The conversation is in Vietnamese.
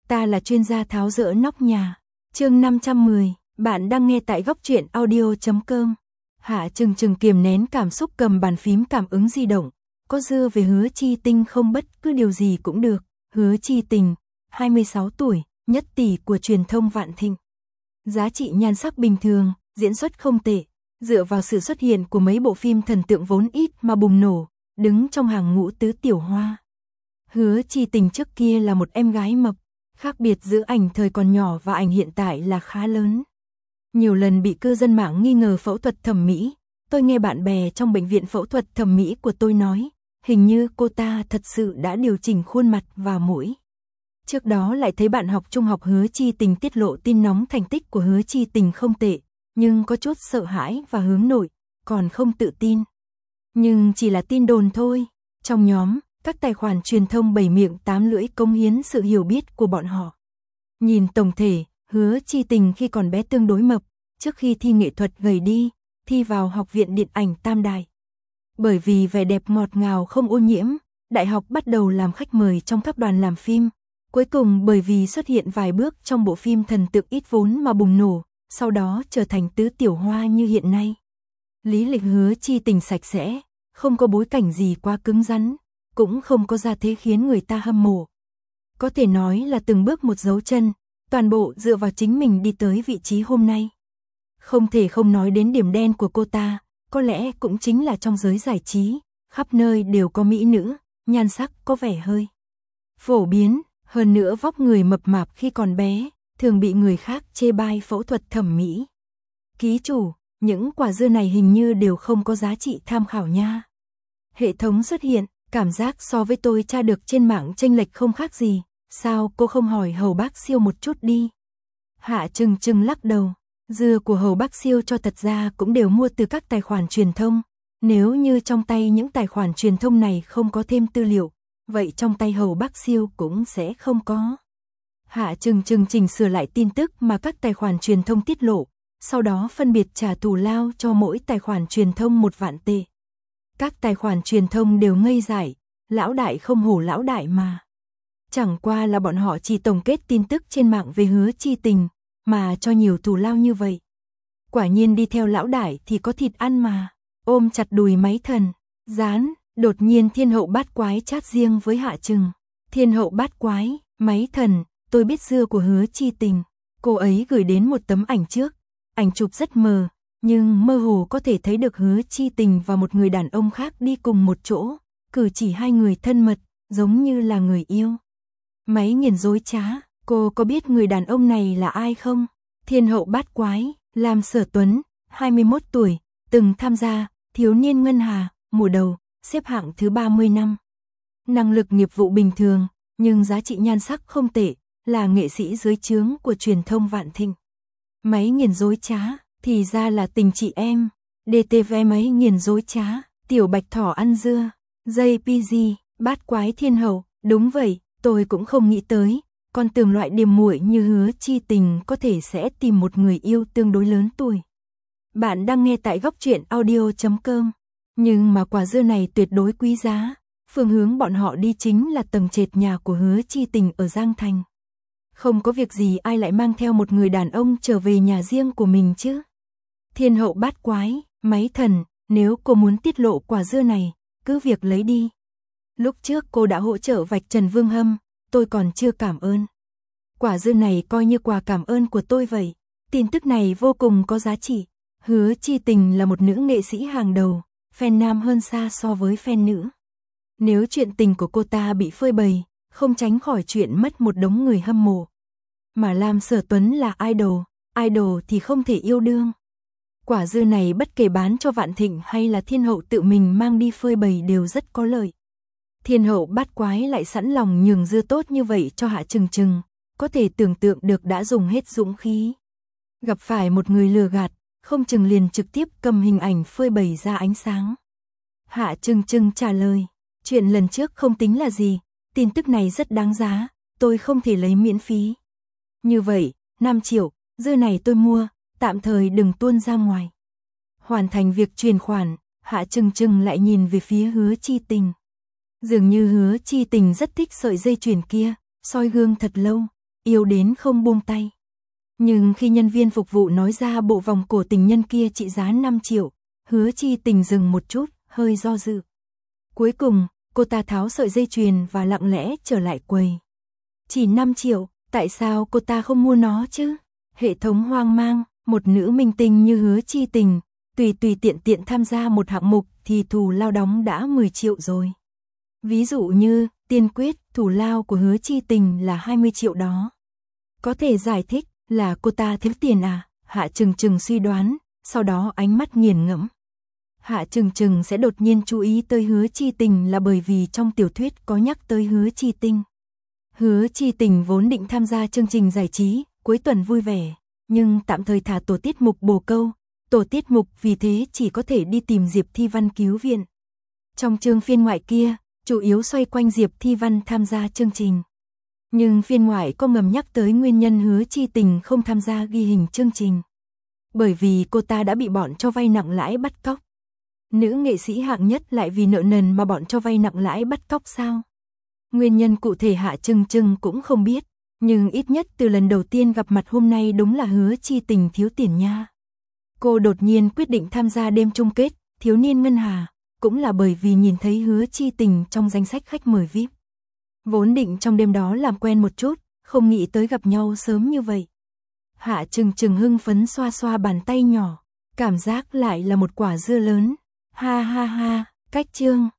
Ta là chuyên gia tháo dỡ nóc nhà. Chương 510, bạn đang nghe tại góc truyện audio.com. Hạ Trừng Trừng kiềm nén cảm xúc cầm bàn phím cảm ứng di động. Có dưa về Hứa Chi Tinh không, bất cứ điều gì cũng được. Hứa Chi Tình, 26 tuổi, nhất tỷ của truyền thông Vạn Thịnh. Giá trị nhan sắc bình thường, diễn xuất không tệ. Dựa vào sự xuất hiện của mấy bộ phim thần tượng vốn ít mà bùng nổ, đứng trong hàng ngũ tứ tiểu hoa. Hứa Chi Tình trước kia là một em gái mập, khác biệt giữa ảnh thời còn nhỏ và ảnh hiện tại là khá lớn. Nhiều lần bị cư dân mạng nghi ngờ phẫu thuật thẩm mỹ, tôi nghe bạn bè trong bệnh viện phẫu thuật thẩm mỹ của tôi nói, hình như cô ta thật sự đã điều chỉnh khuôn mặt và mũi. Trước đó lại thấy bạn học trung học Hứa Chi Tình tiết lộ tin nóng thành tích của Hứa Chi Tình không tệ, nhưng có chút sợ hãi và hướng nội, còn không tự tin. Nhưng chỉ là tin đồn thôi. Trong nhóm, các tài khoản truyền thông bảy miệng tám lưỡi cống hiến sự hiểu biết của bọn họ. Nhìn tổng thể, Hứa Chi Tình khi còn bé tương đối mập, trước khi thi nghệ thuật gầy đi, thi vào Học viện Điện ảnh Tam Đại. Bởi vì vẻ đẹp ngọt ngào không ô nhiễm, đại học bắt đầu làm khách mời trong các đoàn làm phim. Cuối cùng bởi vì xuất hiện vài bước trong bộ phim thần tượng ít vốn mà bùng nổ, sau đó trở thành tứ tiểu hoa như hiện nay. Lý lịch Hứa Chi Tình sạch sẽ, không có bối cảnh gì quá cứng rắn, cũng không có gia thế khiến người ta hâm mộ. Có thể nói là từng bước một dấu chân, toàn bộ dựa vào chính mình đi tới vị trí hôm nay. Không thể không nói đến điểm đen của cô ta, có lẽ cũng chính là trong giới giải trí, khắp nơi đều có mỹ nữ, nhan sắc có vẻ hơi phổ biến, hơn nữa vóc người mập mạp khi còn bé, thường bị người khác chê bai phẫu thuật thẩm mỹ. Ký chủ, những quả dưa này hình như đều không có giá trị tham khảo nha. Hệ thống xuất hiện, cảm giác so với tôi tra được trên mạng chênh lệch không khác gì, sao cô không hỏi Hầu Bác Siêu một chút đi? Hạ Trừng Trừng lắc đầu, dưa của Hầu Bác Siêu cho thật ra cũng đều mua từ các tài khoản truyền thông, nếu như trong tay những tài khoản truyền thông này không có thêm tư liệu, vậy trong tay Hầu Bác Siêu cũng sẽ không có. Hạ Trừng Trừng chỉnh sửa lại tin tức mà các tài khoản truyền thông tiết lộ, sau đó phân biệt trả thù lao cho mỗi tài khoản truyền thông 1 vạn tệ. Các tài khoản truyền thông đều ngây dại, lão đại không hổ lão đại mà. Chẳng qua là bọn họ chỉ tổng kết tin tức trên mạng về Hứa Chi Tình, mà cho nhiều thù lao như vậy. Quả nhiên đi theo lão đại thì có thịt ăn mà. Ôm chặt đùi máy thần, dán, đột nhiên Thiên Hậu Bát Quái chat riêng với Hạ Trừng. Thiên Hậu Bát Quái, máy thần, tôi biết dưa của Hứa Chi Tình. Cô ấy gửi đến một tấm ảnh trước, ảnh chụp rất mờ, nhưng mơ hồ có thể thấy được Hứa Chi Tình và một người đàn ông khác đi cùng một chỗ, cử chỉ hai người thân mật, giống như là người yêu. Máy nghiền dối trá, cô có biết người đàn ông này là ai không? Thiên Hậu Bát Quái, Lam Sở Tuấn, 21 tuổi, từng tham gia Thiếu niên Ngân Hà, mùa đầu, xếp hạng thứ 30 năm. Năng lực nghiệp vụ bình thường, nhưng giá trị nhan sắc không tệ, là nghệ sĩ dưới trướng của truyền thông Vạn Thịnh. Máy nghiền dối trá, thì ra là tình chị em. DTV máy nghiền dối trá, tiểu bạch thỏ ăn dưa. JPG, Bát Quái Thiên Hậu, đúng vậy, tôi cũng không nghĩ tới, con tưởng loại điềm muội như Hứa Chi Tình có thể sẽ tìm một người yêu tương đối lớn tuổi. Bạn đang nghe tại góc truyện audio.com, nhưng mà quả dưa này tuyệt đối quý giá, phương hướng bọn họ đi chính là tầng trệt nhà của Hứa Chi Tình ở Giang Thành. Không có việc gì ai lại mang theo một người đàn ông trở về nhà riêng của mình chứ. Thiên Hậu Bát Quái, máy thần, nếu cô muốn tiết lộ quả dưa này, cứ việc lấy đi. Lúc trước cô đã hỗ trợ vạch trần Vương Hâm, tôi còn chưa cảm ơn. Quả dưa này coi như quà cảm ơn của tôi vậy. Tin tức này vô cùng có giá trị. Hứa Chi Tình là một nữ nghệ sĩ hàng đầu, fan nam hơn xa so với fan nữ. Nếu chuyện tình của cô ta bị phơi bày, không tránh khỏi chuyện mất một đống người hâm mộ. Mà Lam Sở Tuấn là idol thì không thể yêu đương. Quả dưa này bất kể bán cho Vạn Thịnh hay là Thiên Hậu tự mình mang đi phơi bày đều rất có lợi. Thiên Hậu Bát Quái lại sẵn lòng nhường dưa tốt như vậy cho Hạ Trừng Trừng, có thể tưởng tượng được đã dùng hết dũng khí. Gặp phải một người lừa gạt, không chừng liền trực tiếp cầm hình ảnh phơi bày ra ánh sáng. Hạ Trừng Trừng trả lời, chuyện lần trước không tính là gì, tin tức này rất đáng giá, tôi không thể lấy miễn phí. Như vậy, 5 triệu, dưa này tôi mua, tạm thời đừng tuôn ra ngoài. Hoàn thành việc chuyển khoản, Hạ Trừng Trừng lại nhìn về phía Hứa Chi Tình. Dường như Hứa Chi Tình rất thích sợi dây chuyền kia, soi gương thật lâu, yêu đến không buông tay. Nhưng khi nhân viên phục vụ nói ra bộ vòng cổ tình nhân kia trị giá 5 triệu, Hứa Chi Tình dừng một chút, hơi do dự. Cuối cùng, cô ta tháo sợi dây chuyền và lặng lẽ trở lại quầy. Chỉ 5 triệu, tại sao cô ta không mua nó chứ? Hệ thống hoang mang, một nữ minh tinh như Hứa Chi Tình, tùy tiện tham gia một hạng mục thì thù lao đóng đã 10 triệu rồi. Ví dụ như, tiên quyết, thù lao của Hứa Chi Tình là 20 triệu đó. Có thể giải thích là cô ta thiếu tiền à? Hạ Trừng Trừng suy đoán, sau đó ánh mắt nghiền ngẫm. Hạ Trừng Trừng sẽ đột nhiên chú ý tới Hứa Chi Tình là bởi vì trong tiểu thuyết có nhắc tới Hứa Chi Tinh. Hứa Chi Tình vốn định tham gia chương trình giải trí, cuối tuần vui vẻ, nhưng tạm thời thả tổ tiết mục bồ câu, tổ tiết mục vì thế chỉ có thể đi tìm Diệp Thi Văn cứu viện. Trong chương phiên ngoại kia, chủ yếu xoay quanh Diệp Thi Văn tham gia chương trình. Nhưng phiên ngoại có ngầm nhắc tới nguyên nhân Hứa Chi Tình không tham gia ghi hình chương trình. Bởi vì cô ta đã bị bọn cho vay nặng lãi bắt cóc. Nữ nghệ sĩ hạng nhất lại vì nợ nần mà bọn cho vay nặng lãi bắt cóc sao? Nguyên nhân cụ thể Hạ Trừng Trừng cũng không biết, nhưng ít nhất từ lần đầu tiên gặp mặt hôm nay đúng là Hứa Chi Tình thiếu tiền nha. Cô đột nhiên quyết định tham gia đêm chung kết, thiếu niên ngân hà, cũng là bởi vì nhìn thấy Hứa Chi Tình trong danh sách khách mời VIP. Vốn định trong đêm đó làm quen một chút, không nghĩ tới gặp nhau sớm như vậy. Hạ Trừng Trừng hưng phấn xoa xoa bàn tay nhỏ, cảm giác lại là một quả dưa lớn. Ha ha ha, cách chương.